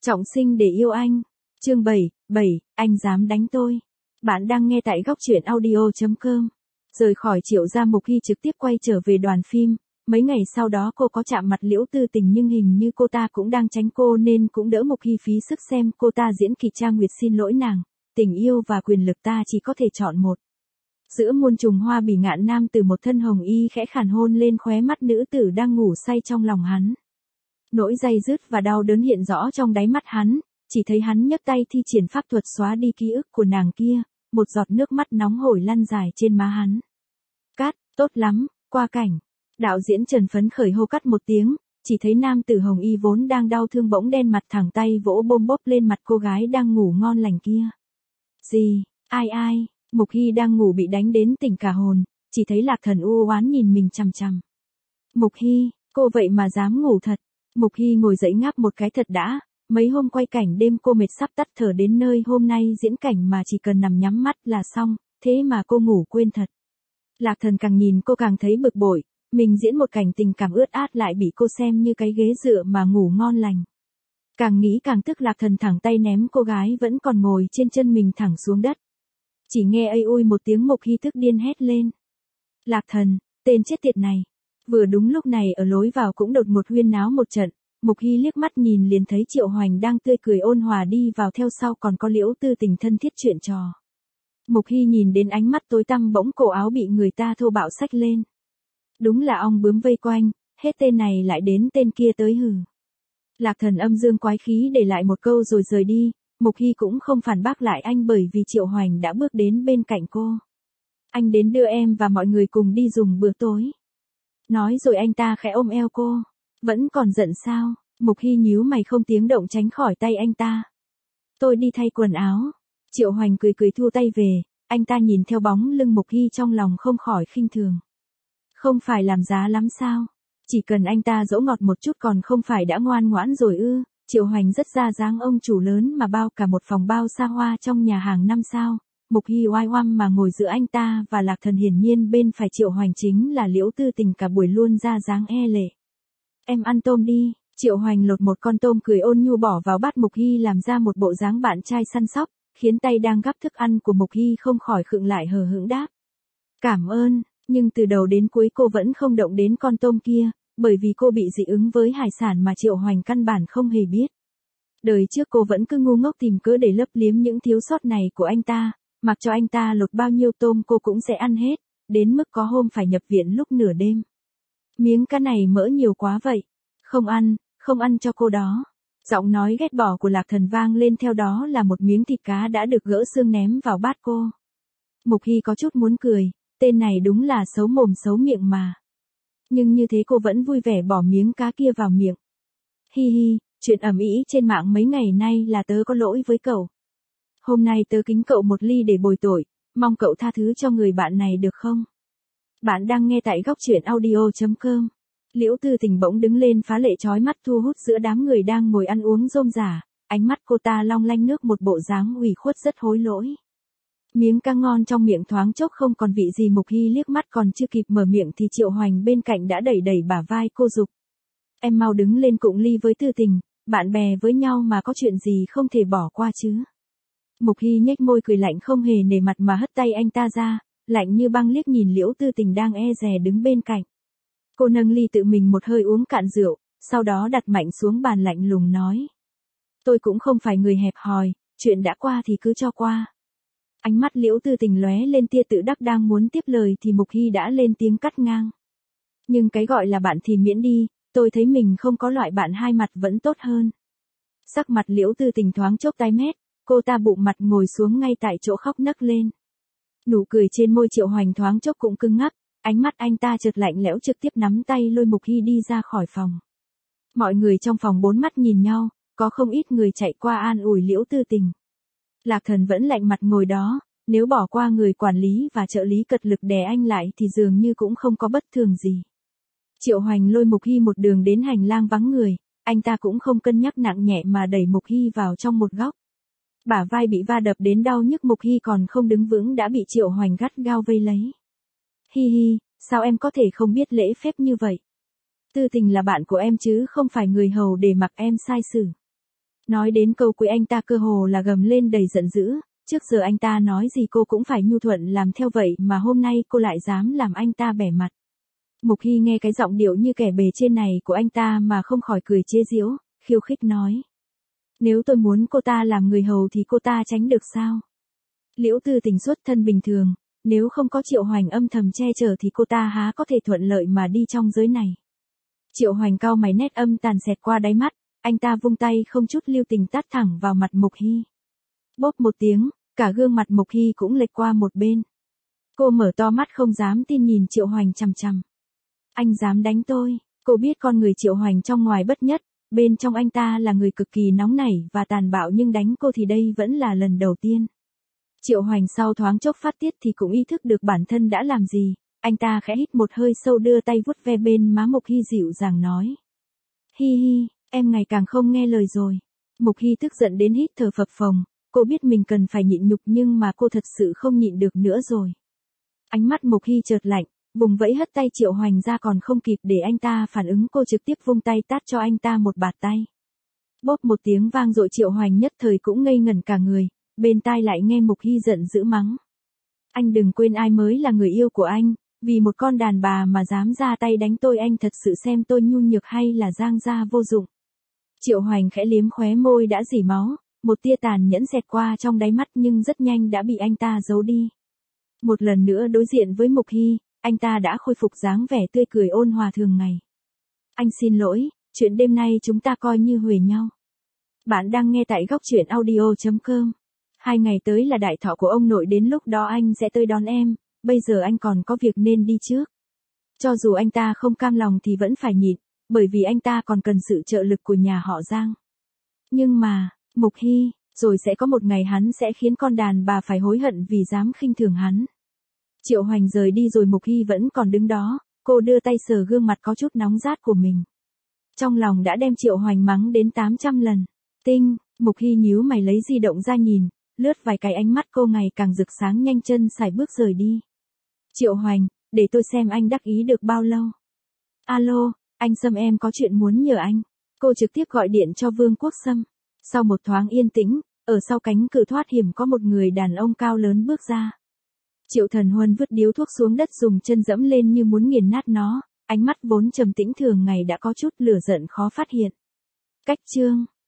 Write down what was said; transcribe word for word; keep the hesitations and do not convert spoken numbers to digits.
Trọng sinh để yêu anh. Chương bảy, bảy, anh dám đánh tôi. Bạn đang nghe tại góc truyện audio chấm com. Rời khỏi Triệu gia, Mục Hy trực tiếp quay trở về đoàn phim. Mấy ngày sau đó cô có chạm mặt Liễu Tư Tình nhưng hình như cô ta cũng đang tránh cô nên cũng đỡ Mục Hy phí sức xem cô ta diễn kịch. Trang Nguyệt xin lỗi nàng, tình yêu và quyền lực ta chỉ có thể chọn một. Giữa muôn trùng hoa bỉ ngạn, nam tử một thân hồng y khẽ khàn hôn lên khóe mắt nữ tử đang ngủ say trong lòng hắn. Nỗi day dứt và đau đớn hiện rõ trong đáy mắt hắn, chỉ thấy hắn nhấc tay thi triển pháp thuật xóa đi ký ức của nàng kia, một giọt nước mắt nóng hổi lăn dài trên má hắn. Cắt, tốt lắm, qua cảnh. Đạo diễn Trần phấn khởi hô cắt một tiếng, chỉ thấy nam tử hồng y vốn đang đau thương bỗng đen mặt, thẳng tay vỗ bôm bốp lên mặt cô gái đang ngủ ngon lành kia. Gì, ai ai, Mục Hy đang ngủ bị đánh đến tỉnh cả hồn, chỉ thấy Lạc Thần u oán nhìn mình chằm chằm. Mục Hy, cô vậy mà dám ngủ thật. Mục Hy ngồi dậy ngáp một cái thật đã, mấy hôm quay cảnh đêm cô mệt sắp tắt thở đến nơi, hôm nay diễn cảnh mà chỉ cần nằm nhắm mắt là xong, thế mà cô ngủ quên thật. Lạc Thần càng nhìn cô càng thấy bực bội, mình diễn một cảnh tình cảm ướt át lại bị cô xem như cái ghế dựa mà ngủ ngon lành. Càng nghĩ càng tức, Lạc Thần thẳng tay ném cô gái vẫn còn ngồi trên chân mình thẳng xuống đất. Chỉ nghe ây ui một tiếng, Mục Hy tức điên hét lên. Lạc Thần, tên chết tiệt này. Vừa đúng lúc này ở lối vào cũng đột ngột huyên náo một trận, Mục Hy liếc mắt nhìn liền thấy Triệu Hoành đang tươi cười ôn hòa đi vào, theo sau còn có Liễu Tư Tình thân thiết chuyện trò. Mục Hy nhìn đến ánh mắt tối tăm, bỗng cổ áo bị người ta thô bạo xách lên. Đúng là ong bướm vây quanh, hết tên này lại đến tên kia tới hừ. Lạc Thần âm dương quái khí để lại một câu rồi rời đi, Mục Hy cũng không phản bác lại anh bởi vì Triệu Hoành đã bước đến bên cạnh cô. Anh đến đưa em và mọi người cùng đi dùng bữa tối. Nói rồi anh ta khẽ ôm eo cô. Vẫn còn giận sao? Mục Hy nhíu mày không tiếng động tránh khỏi tay anh ta. Tôi đi thay quần áo. Triệu Hoành cười cười thu tay về, anh ta nhìn theo bóng lưng Mục Hy trong lòng không khỏi khinh thường. Không phải làm giá lắm sao? Chỉ cần anh ta dỗ ngọt một chút còn không phải đã ngoan ngoãn rồi ư? Triệu Hoành rất ra dáng ông chủ lớn mà bao cả một phòng bao xa hoa trong nhà hàng năm sao. Mục Hy oai oăm mà ngồi giữa anh ta và Lạc Thần, hiển nhiên bên phải Triệu Hoành chính là Liễu Tư Tình, cả buổi luôn ra dáng e lệ. Em ăn tôm đi. Triệu Hoành lột một con tôm cười ôn nhu bỏ vào bát Mục Hy, làm ra một bộ dáng bạn trai săn sóc, khiến tay đang gắp thức ăn của Mục Hy không khỏi khựng lại, hờ hững đáp. Cảm ơn, nhưng từ đầu đến cuối cô vẫn không động đến con tôm kia, bởi vì cô bị dị ứng với hải sản mà Triệu Hoành căn bản không hề biết. Đời trước cô vẫn cứ ngu ngốc tìm cớ để lấp liếm những thiếu sót này của anh ta, mặc cho anh ta lột bao nhiêu tôm cô cũng sẽ ăn hết, đến mức có hôm phải nhập viện lúc nửa đêm. Miếng cá này mỡ nhiều quá vậy. Không ăn, không ăn cho cô đó. Giọng nói ghét bỏ của Lạc Thần vang lên, theo đó là một miếng thịt cá đã được gỡ xương ném vào bát cô. Mục Hy có chút muốn cười, tên này đúng là xấu mồm xấu miệng mà. Nhưng như thế cô vẫn vui vẻ bỏ miếng cá kia vào miệng. Hi hi, chuyện ầm ĩ trên mạng mấy ngày nay là tớ có lỗi với cậu. Hôm nay tớ kính cậu một ly để bồi tội, mong cậu tha thứ cho người bạn này được không? Bạn đang nghe tại góc truyện audio chấm com. Liễu Tư Tình bỗng đứng lên phá lệ chói mắt, thu hút giữa đám người đang ngồi ăn uống rôm rả, ánh mắt cô ta long lanh nước, một bộ dáng ủy khuất rất hối lỗi. Miếng cá ngon trong miệng thoáng chốc không còn vị gì, Mục Hy liếc mắt còn chưa kịp mở miệng thì Triệu Hoành bên cạnh đã đẩy đẩy bả vai cô giục. Em mau đứng lên cụng ly với Tư Tình, bạn bè với nhau mà có chuyện gì không thể bỏ qua chứ. Mục Hy nhếch môi cười lạnh không hề nể mặt mà hất tay anh ta ra, lạnh như băng liếc nhìn Liễu Tư Tình đang e dè đứng bên cạnh. Cô nâng ly tự mình một hơi uống cạn rượu, sau đó đặt mạnh xuống bàn lạnh lùng nói. Tôi cũng không phải người hẹp hòi, chuyện đã qua thì cứ cho qua. Ánh mắt Liễu Tư Tình lóe lên tia tự đắc, đang muốn tiếp lời thì Mục Hy đã lên tiếng cắt ngang. Nhưng cái gọi là bạn thì miễn đi, tôi thấy mình không có loại bạn hai mặt vẫn tốt hơn. Sắc mặt Liễu Tư Tình thoáng chốc tái mét, cô ta bụng mặt ngồi xuống ngay tại chỗ khóc nấc lên. Nụ cười trên môi Triệu Hoành thoáng chốc cũng cứng ngắc, ánh mắt anh ta chợt lạnh lẽo, trực tiếp nắm tay lôi Mục Hy đi ra khỏi phòng. Mọi người trong phòng bốn mắt nhìn nhau, có không ít người chạy qua an ủi Liễu Tư Tình. Lạc Thần vẫn lạnh mặt ngồi đó, nếu bỏ qua người quản lý và trợ lý cật lực đè anh lại thì dường như cũng không có bất thường gì. Triệu Hoành lôi Mục Hy một đường đến hành lang vắng người, anh ta cũng không cân nhắc nặng nhẹ mà đẩy Mục Hy vào trong một góc. Bả vai bị va đập đến đau nhức, Mục Hy còn không đứng vững đã bị Triệu Hoành gắt gao vây lấy. Hi hi, sao em có thể không biết lễ phép như vậy? Tư Tình là bạn của em chứ không phải người hầu để mặc em sai xử. Nói đến câu cuối anh ta cơ hồ là gầm lên đầy giận dữ, trước giờ anh ta nói gì cô cũng phải nhu thuận làm theo vậy mà hôm nay cô lại dám làm anh ta bẻ mặt. Mục Hy nghe cái giọng điệu như kẻ bề trên này của anh ta mà không khỏi cười chế giễu, khiêu khích nói. Nếu tôi muốn cô ta làm người hầu thì cô ta tránh được sao? Liễu Tư Tình xuất thân bình thường, nếu không có Triệu Hoành âm thầm che chở thì cô ta há có thể thuận lợi mà đi trong giới này. Triệu Hoành cau mày, nét âm tàn xẹt qua đáy mắt, anh ta vung tay không chút lưu tình tát thẳng vào mặt Mục Hy. Bốp một tiếng, cả gương mặt Mục Hy cũng lệch qua một bên. Cô mở to mắt không dám tin nhìn Triệu Hoành chằm chằm. Anh dám đánh tôi? Cô biết con người Triệu Hoành trong ngoài bất nhất, bên trong anh ta là người cực kỳ nóng nảy và tàn bạo, nhưng đánh cô thì đây vẫn là lần đầu tiên. Triệu Hoành sau thoáng chốc phát tiết thì cũng ý thức được bản thân đã làm gì, anh ta khẽ hít một hơi sâu, đưa tay vuốt ve bên má Mục Hy dịu dàng nói. Hi hi, em ngày càng không nghe lời rồi. Mục Hy tức giận đến hít thở phập phồng, cô biết mình cần phải nhịn nhục nhưng mà cô thật sự không nhịn được nữa rồi. Ánh mắt Mục Hy chợt lạnh, vùng vẫy hất tay Triệu Hoành ra, còn không kịp để anh ta phản ứng cô trực tiếp vung tay tát cho anh ta một bạt tay. Bốp một tiếng vang dội, Triệu Hoành nhất thời cũng ngây ngẩn cả người, bên tai lại nghe Mục Hy giận dữ mắng. Anh đừng quên ai mới là người yêu của anh, vì một con đàn bà mà dám ra tay đánh tôi, anh thật sự xem tôi nhu nhược hay là giang gia vô dụng. Triệu Hoành khẽ liếm khóe môi đã rỉ máu, một tia tàn nhẫn xẹt qua trong đáy mắt nhưng rất nhanh đã bị anh ta giấu đi. Một lần nữa đối diện với Mục Hy, anh ta đã khôi phục dáng vẻ tươi cười ôn hòa thường ngày. Anh xin lỗi, chuyện đêm nay chúng ta coi như huề nhau. Bạn đang nghe tại góc truyện audio chấm com. Hai ngày tới là đại thọ của ông nội, đến lúc đó anh sẽ tới đón em, bây giờ anh còn có việc nên đi trước. Cho dù anh ta không cam lòng thì vẫn phải nhịn, bởi vì anh ta còn cần sự trợ lực của nhà họ Giang. Nhưng mà, Mục Hy, rồi sẽ có một ngày hắn sẽ khiến con đàn bà phải hối hận vì dám khinh thường hắn. Triệu Hoành rời đi rồi Mục Hy vẫn còn đứng đó, cô đưa tay sờ gương mặt có chút nóng rát của mình. Trong lòng đã đem Triệu Hoành mắng đến tám trăm lần. Tinh, Mục Hy nhíu mày lấy di động ra nhìn, lướt vài cái, ánh mắt cô ngày càng rực sáng, nhanh chân sải bước rời đi. Triệu Hoành, để tôi xem anh đắc ý được bao lâu. Alo, anh Sâm, em có chuyện muốn nhờ anh. Cô trực tiếp gọi điện cho Vương Quốc Sâm. Sau một thoáng yên tĩnh, ở sau cánh cửa thoát hiểm có một người đàn ông cao lớn bước ra. Triệu Thần Huân vứt điếu thuốc xuống đất, dùng chân dẫm lên như muốn nghiền nát nó, ánh mắt vốn trầm tĩnh thường ngày đã có chút lửa giận khó phát hiện. Cách chương